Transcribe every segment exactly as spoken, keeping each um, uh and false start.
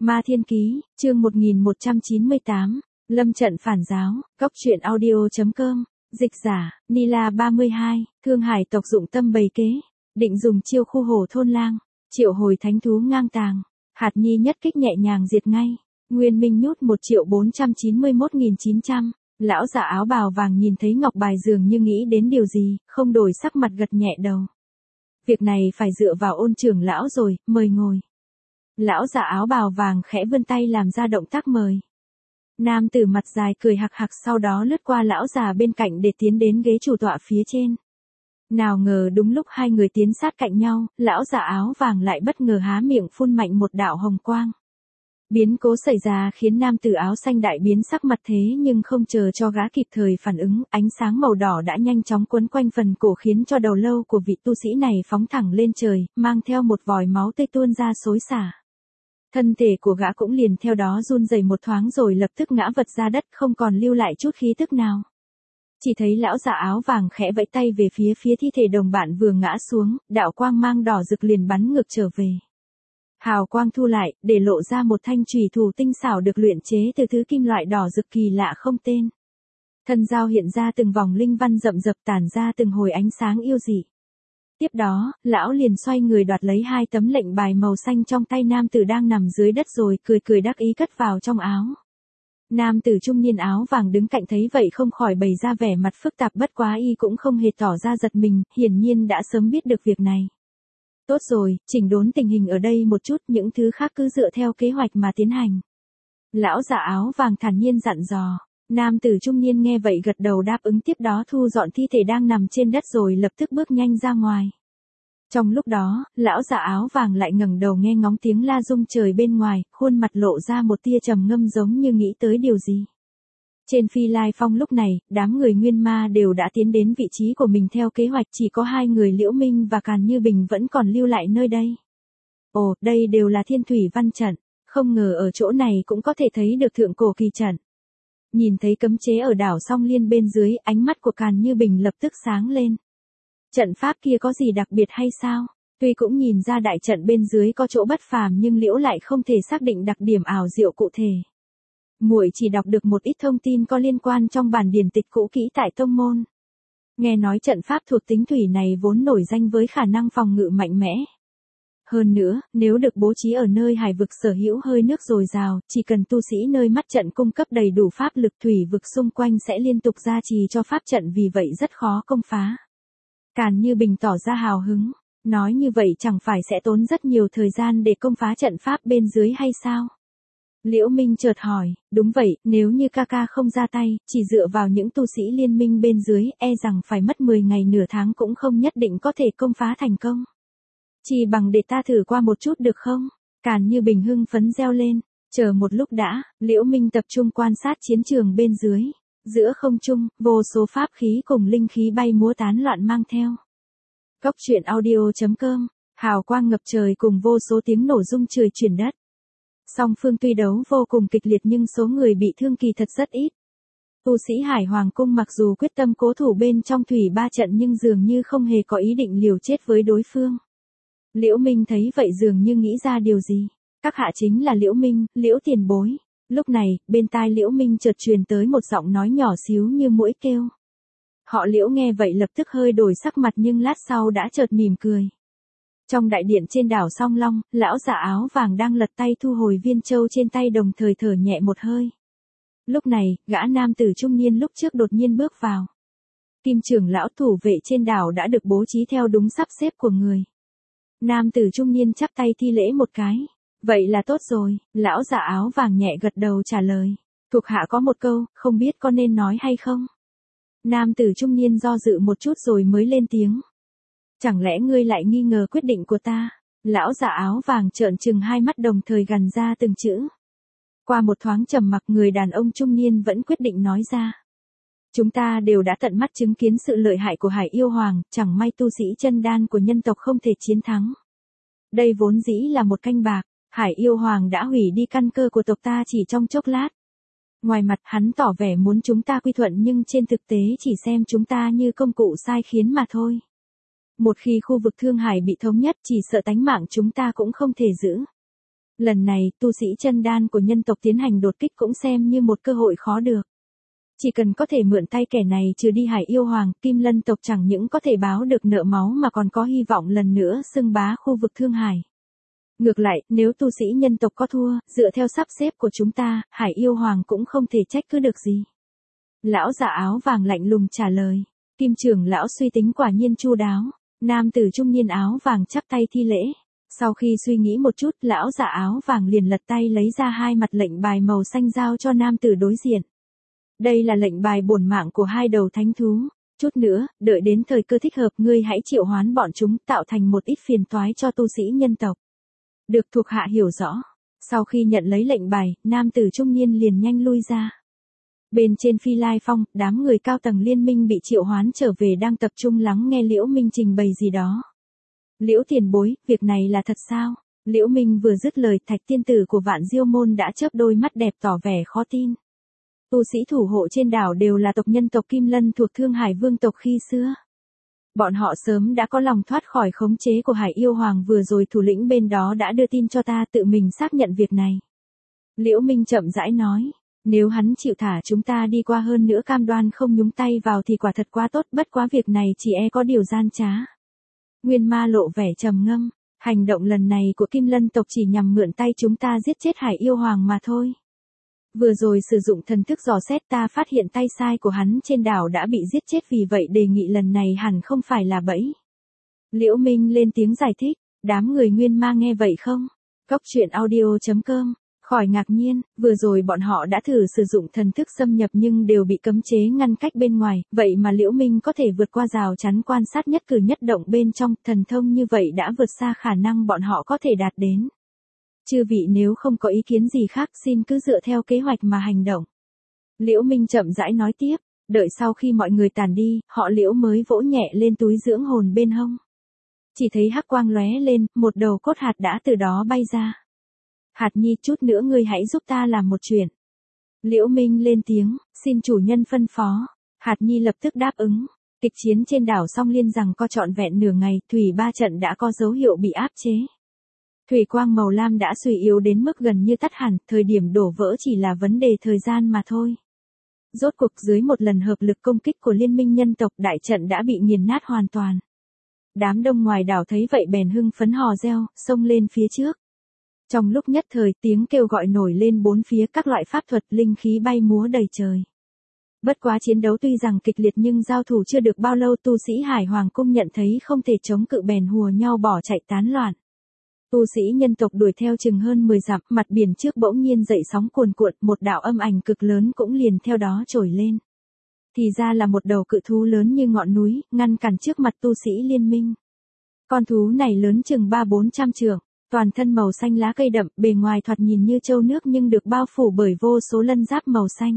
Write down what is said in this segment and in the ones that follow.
Ma Thiên Ký, chương một nghìn một trăm chín mươi tám, Lâm trận phản giáo, Cóc truyện audio.com, dịch giả, Nila ba mươi hai, Thương Hải tộc dụng tâm bày kế, định dùng chiêu khu hồ thôn lang, triệu hồi thánh thú ngang tàng, hạt nhi nhất kích nhẹ nhàng diệt ngay, nguyên minh nhút một triệu bốn trăm chín mươi mốt nghìn chín trăm, lão giả áo bào vàng nhìn thấy ngọc bài dường như nghĩ đến điều gì, không đổi sắc mặt gật nhẹ đầu. Việc này phải dựa vào Ôn trưởng lão rồi, mời ngồi. Lão giả áo bào vàng khẽ vươn tay làm ra động tác mời. Nam tử mặt dài cười hạc hạc sau đó lướt qua lão già bên cạnh để tiến đến ghế chủ tọa phía trên. Nào ngờ đúng lúc hai người tiến sát cạnh nhau, lão giả áo vàng lại bất ngờ há miệng phun mạnh một đạo hồng quang. Biến cố xảy ra khiến nam tử áo xanh đại biến sắc mặt thế nhưng không chờ cho gã kịp thời phản ứng, ánh sáng màu đỏ đã nhanh chóng quấn quanh phần cổ khiến cho đầu lâu của vị tu sĩ này phóng thẳng lên trời, mang theo một vòi máu tươi tuôn ra xối xả. Thân thể của gã cũng liền theo đó run rẩy một thoáng rồi lập tức ngã vật ra đất không còn lưu lại chút khí tức nào. Chỉ thấy lão giả áo vàng khẽ vẫy tay về phía phía thi thể đồng bạn vừa ngã xuống, đạo quang mang đỏ rực liền bắn ngược trở về. Hào quang thu lại, để lộ ra một thanh chùy thủ tinh xảo được luyện chế từ thứ kim loại đỏ rực kỳ lạ không tên. Thân dao hiện ra từng vòng linh văn rậm rập tản ra từng hồi ánh sáng yêu dị. Tiếp đó, lão liền xoay người đoạt lấy hai tấm lệnh bài màu xanh trong tay nam tử đang nằm dưới đất rồi cười cười đắc ý cất vào trong áo. Nam tử trung niên áo vàng đứng cạnh thấy vậy không khỏi bày ra vẻ mặt phức tạp, bất quá y cũng không hề tỏ ra giật mình, hiển nhiên đã sớm biết được việc này. Tốt rồi, chỉnh đốn tình hình ở đây một chút, những thứ khác cứ dựa theo kế hoạch mà tiến hành. Lão giả áo vàng thản nhiên dặn dò. Nam tử trung niên nghe vậy gật đầu đáp ứng, tiếp đó thu dọn thi thể đang nằm trên đất rồi lập tức bước nhanh ra ngoài. Trong lúc đó, lão giả áo vàng lại ngẩng đầu nghe ngóng tiếng la rung trời bên ngoài, khuôn mặt lộ ra một tia trầm ngâm giống như nghĩ tới điều gì. Trên Phi Lai Phong lúc này, đám người Nguyên Ma đều đã tiến đến vị trí của mình theo kế hoạch, chỉ có hai người Liễu Minh và Càn Như Bình vẫn còn lưu lại nơi đây. Ồ, đây đều là Thiên Thủy Văn trận, không ngờ ở chỗ này cũng có thể thấy được thượng cổ kỳ trận. Nhìn thấy cấm chế ở đảo Song Liên bên dưới, ánh mắt của Càn Như Bình lập tức sáng lên. Trận pháp kia có gì đặc biệt hay sao? Tuy cũng nhìn ra đại trận bên dưới có chỗ bất phàm nhưng Liễu lại không thể xác định đặc điểm ảo diệu cụ thể. Muội chỉ đọc được một ít thông tin có liên quan trong bản điển tịch cũ kỹ tại tông môn. Nghe nói trận pháp thuộc tính thủy này vốn nổi danh với khả năng phòng ngự mạnh mẽ. Hơn nữa, nếu được bố trí ở nơi hải vực sở hữu hơi nước dồi dào, chỉ cần tu sĩ nơi mắt trận cung cấp đầy đủ pháp lực, thủy vực xung quanh sẽ liên tục gia trì cho pháp trận, vì vậy rất khó công phá. Càn Như Bình tỏ ra hào hứng, nói như vậy chẳng phải sẽ tốn rất nhiều thời gian để công phá trận pháp bên dưới hay sao? Liễu Minh chợt hỏi, đúng vậy, nếu như ca ca không ra tay, chỉ dựa vào những tu sĩ liên minh bên dưới, e rằng phải mất mười ngày nửa tháng cũng không nhất định có thể công phá thành công. Chỉ bằng để ta thử qua một chút được không? Càn Như Bình hưng phấn reo lên, chờ một lúc đã, Liễu Minh tập trung quan sát chiến trường bên dưới. Giữa không trung, vô số pháp khí cùng linh khí bay múa tán loạn mang theo. Cóc truyện audio.com, hào quang ngập trời cùng vô số tiếng nổ rung trời chuyển đất. Song phương tuy đấu vô cùng kịch liệt nhưng số người bị thương kỳ thật rất ít. Tu sĩ Hải Hoàng Cung mặc dù quyết tâm cố thủ bên trong thủy ba trận nhưng dường như không hề có ý định liều chết với đối phương. Liễu Minh thấy vậy dường như nghĩ ra điều gì. Các hạ chính là Liễu Minh, Liễu tiền bối. Lúc này, bên tai Liễu Minh chợt truyền tới một giọng nói nhỏ xíu như muỗi kêu. Họ Liễu nghe vậy lập tức hơi đổi sắc mặt nhưng lát sau đã chợt mỉm cười. Trong đại điện trên đảo Song Long, lão giả áo vàng đang lật tay thu hồi viên châu trên tay đồng thời thở nhẹ một hơi. Lúc này, gã nam tử trung niên lúc trước đột nhiên bước vào. Kim trưởng lão thủ vệ trên đảo đã được bố trí theo đúng sắp xếp của người. Nam tử trung niên chắp tay thi lễ một cái. Vậy là tốt rồi, lão giả áo vàng nhẹ gật đầu trả lời. Thuộc hạ có một câu, không biết có nên nói hay không? Nam tử trung niên do dự một chút rồi mới lên tiếng. Chẳng lẽ ngươi lại nghi ngờ quyết định của ta? Lão giả áo vàng trợn trừng hai mắt đồng thời gằn ra từng chữ. Qua một thoáng trầm mặc, người đàn ông trung niên vẫn quyết định nói ra. Chúng ta đều đã tận mắt chứng kiến sự lợi hại của Hải Yêu Hoàng, chẳng may tu sĩ chân đan của nhân tộc không thể chiến thắng. Đây vốn dĩ là một canh bạc, Hải Yêu Hoàng đã hủy đi căn cơ của tộc ta chỉ trong chốc lát. Ngoài mặt hắn tỏ vẻ muốn chúng ta quy thuận nhưng trên thực tế chỉ xem chúng ta như công cụ sai khiến mà thôi. Một khi khu vực Thương Hải bị thống nhất chỉ sợ tánh mạng chúng ta cũng không thể giữ. Lần này, tu sĩ chân đan của nhân tộc tiến hành đột kích cũng xem như một cơ hội khó được. Chỉ cần có thể mượn tay kẻ này trừ đi Hải Yêu Hoàng, Kim Lân tộc chẳng những có thể báo được nợ máu mà còn có hy vọng lần nữa xưng bá khu vực Thương Hải. Ngược lại, nếu tu sĩ nhân tộc có thua, dựa theo sắp xếp của chúng ta, Hải Yêu Hoàng cũng không thể trách cứ được gì. Lão già áo vàng lạnh lùng trả lời. Kim trưởng lão suy tính quả nhiên chu đáo. Nam tử trung niên áo vàng chắp tay thi lễ. Sau khi suy nghĩ một chút, lão già áo vàng liền lật tay lấy ra hai mặt lệnh bài màu xanh giao cho nam tử đối diện. Đây là lệnh bài bổn mạng của hai đầu thánh thú. Chút nữa, đợi đến thời cơ thích hợp, ngươi hãy triệu hoán bọn chúng tạo thành một ít phiền toái cho tu sĩ nhân tộc. Được, thuộc hạ hiểu rõ. Sau khi nhận lấy lệnh bài, nam tử trung niên liền nhanh lui ra. Bên trên Phi Lai Phong, đám người cao tầng liên minh bị triệu hoán trở về đang tập trung lắng nghe Liễu Minh trình bày gì đó. Liễu tiền bối, việc này là thật sao? Liễu Minh vừa dứt lời, Thạch tiên tử của Vạn Diêu môn đã chớp đôi mắt đẹp tỏ vẻ khó tin. Tu sĩ thủ hộ trên đảo đều là tộc nhân tộc Kim Lân thuộc Thương Hải Vương tộc khi xưa. Bọn họ sớm đã có lòng thoát khỏi khống chế của Hải Yêu Hoàng, vừa rồi thủ lĩnh bên đó đã đưa tin cho ta, tự mình xác nhận việc này. Liễu Minh chậm rãi nói, nếu hắn chịu thả chúng ta đi qua, hơn nữa cam đoan không nhúng tay vào thì quả thật quá tốt, bất quá việc này chỉ e có điều gian trá. Nguyên Ma lộ vẻ trầm ngâm, hành động lần này của Kim Lân tộc chỉ nhằm mượn tay chúng ta giết chết Hải Yêu Hoàng mà thôi. Vừa rồi sử dụng thần thức dò xét, ta phát hiện tay sai của hắn trên đảo đã bị giết chết, vì vậy đề nghị lần này hẳn không phải là bẫy. Liễu Minh lên tiếng giải thích, đám người Nguyên Ma nghe vậy không? Cốc truyện audio chấm com, khỏi ngạc nhiên, vừa rồi bọn họ đã thử sử dụng thần thức xâm nhập nhưng đều bị cấm chế ngăn cách bên ngoài, vậy mà Liễu Minh có thể vượt qua rào chắn quan sát nhất cử nhất động bên trong, thần thông như vậy đã vượt xa khả năng bọn họ có thể đạt đến. Chư vị nếu không có ý kiến gì khác, xin cứ dựa theo kế hoạch mà hành động. Liễu Minh chậm rãi nói tiếp, đợi sau khi mọi người tàn đi, họ Liễu mới vỗ nhẹ lên túi dưỡng hồn bên hông. Chỉ thấy hắc quang lóe lên, một đầu cốt hạt đã từ đó bay ra. Hạt nhi, chút nữa ngươi hãy giúp ta làm một chuyện. Liễu Minh lên tiếng, xin chủ nhân phân phó. Hạt nhi lập tức đáp ứng. Kịch chiến trên đảo Song Liên rằng co trọn vẹn nửa ngày, thủy ba trận đã có dấu hiệu bị áp chế. Thủy quang màu lam đã suy yếu đến mức gần như tắt hẳn, thời điểm đổ vỡ chỉ là vấn đề thời gian mà thôi. Rốt cuộc dưới một lần hợp lực công kích của liên minh nhân tộc, đại trận đã bị nghiền nát hoàn toàn. Đám đông ngoài đảo thấy vậy bèn hưng phấn hò reo, xông lên phía trước. Trong lúc nhất thời, tiếng kêu gọi nổi lên bốn phía, các loại pháp thuật linh khí bay múa đầy trời. Bất quá chiến đấu tuy rằng kịch liệt nhưng giao thủ chưa được bao lâu, tu sĩ Hải Hoàng cung nhận thấy không thể chống cự bèn hùa nhau bỏ chạy tán loạn. Tu sĩ nhân tộc đuổi theo chừng hơn mười dặm, mặt biển trước bỗng nhiên dậy sóng cuồn cuộn, một đạo âm ảnh cực lớn cũng liền theo đó trồi lên. Thì ra là một đầu cự thú lớn như ngọn núi, ngăn cản trước mặt tu sĩ liên minh. Con thú này lớn chừng ba bốn trăm trượng, toàn thân màu xanh lá cây đậm, bề ngoài thoạt nhìn như trâu nước nhưng được bao phủ bởi vô số lân giáp màu xanh.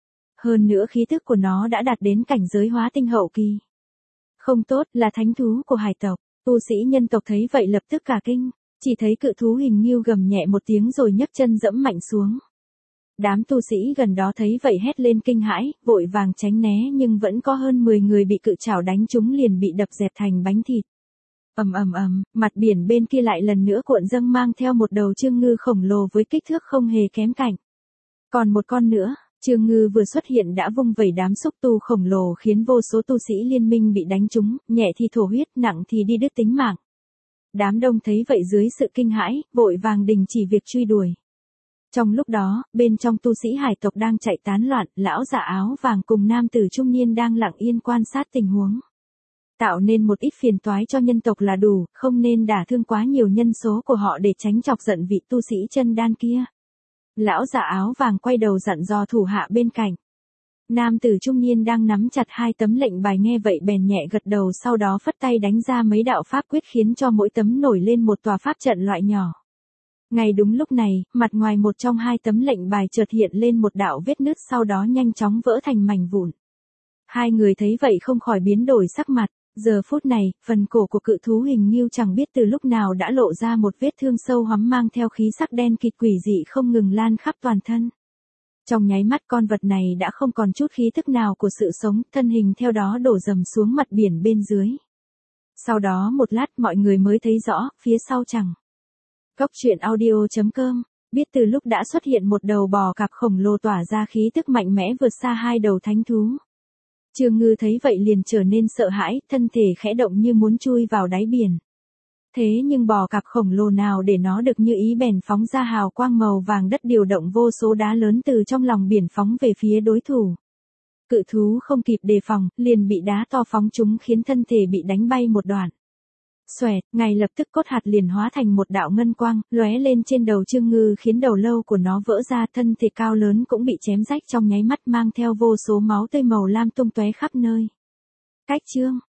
Hơn nữa khí tức của nó đã đạt đến cảnh giới hóa tinh hậu kỳ. Không tốt, là thánh thú của hải tộc. Tu sĩ nhân tộc thấy vậy lập tức cả kinh. Chỉ thấy cự thú hình nghiêu gầm nhẹ một tiếng rồi nhấc chân dẫm mạnh xuống. Đám tu sĩ gần đó thấy vậy hét lên kinh hãi, vội vàng tránh né nhưng vẫn có hơn mười người bị cự chảo đánh trúng liền bị đập dẹp thành bánh thịt. Ầm ầm ầm, mặt biển bên kia lại lần nữa cuộn dâng mang theo một đầu trương ngư khổng lồ với kích thước không hề kém cạnh. Còn một con nữa, trương ngư vừa xuất hiện đã vung vẩy đám xúc tu khổng lồ khiến vô số tu sĩ liên minh bị đánh trúng, nhẹ thì thổ huyết, nặng thì đi đứt tính mạng. Đám đông thấy vậy dưới sự kinh hãi, vội vàng đình chỉ việc truy đuổi. Trong lúc đó, bên trong tu sĩ hải tộc đang chạy tán loạn, lão già áo vàng cùng nam tử trung niên đang lặng yên quan sát tình huống. Tạo nên một ít phiền toái cho nhân tộc là đủ, không nên đả thương quá nhiều nhân số của họ để tránh chọc giận vị tu sĩ chân đan kia. Lão già áo vàng quay đầu dặn dò thủ hạ bên cạnh. Nam tử trung niên đang nắm chặt hai tấm lệnh bài nghe vậy bèn nhẹ gật đầu, sau đó phất tay đánh ra mấy đạo pháp quyết khiến cho mỗi tấm nổi lên một tòa pháp trận loại nhỏ. Ngay đúng lúc này, mặt ngoài một trong hai tấm lệnh bài chợt hiện lên một đạo vết nứt, sau đó nhanh chóng vỡ thành mảnh vụn. Hai người thấy vậy không khỏi biến đổi sắc mặt. Giờ phút này, phần cổ của cự thú hình nghiêu chẳng biết từ lúc nào đã lộ ra một vết thương sâu hoắm mang theo khí sắc đen kịt quỷ dị không ngừng lan khắp toàn thân. Trong nháy mắt con vật này đã không còn chút khí tức nào của sự sống, thân hình theo đó đổ dầm xuống mặt biển bên dưới. Sau đó một lát mọi người mới thấy rõ, phía sau chẳng Cốc truyện audio chấm com, biết từ lúc đã xuất hiện một đầu bò cạp khổng lồ tỏa ra khí tức mạnh mẽ vượt xa hai đầu thánh thú. Trương Ngư thấy vậy liền trở nên sợ hãi, thân thể khẽ động như muốn chui vào đáy biển. Thế nhưng bò cạp khổng lồ nào để nó được như ý, bèn phóng ra hào quang màu vàng đất, điều động vô số đá lớn từ trong lòng biển phóng về phía đối thủ. Cự thú không kịp đề phòng, liền bị đá to phóng trúng khiến thân thể bị đánh bay một đoạn. Xoẹt, ngay lập tức cốt hạt liền hóa thành một đạo ngân quang, lóe lên trên đầu Trương Ngư khiến đầu lâu của nó vỡ ra, thân thể cao lớn cũng bị chém rách trong nháy mắt, mang theo vô số máu tươi màu lam tung tóe khắp nơi. Cách chương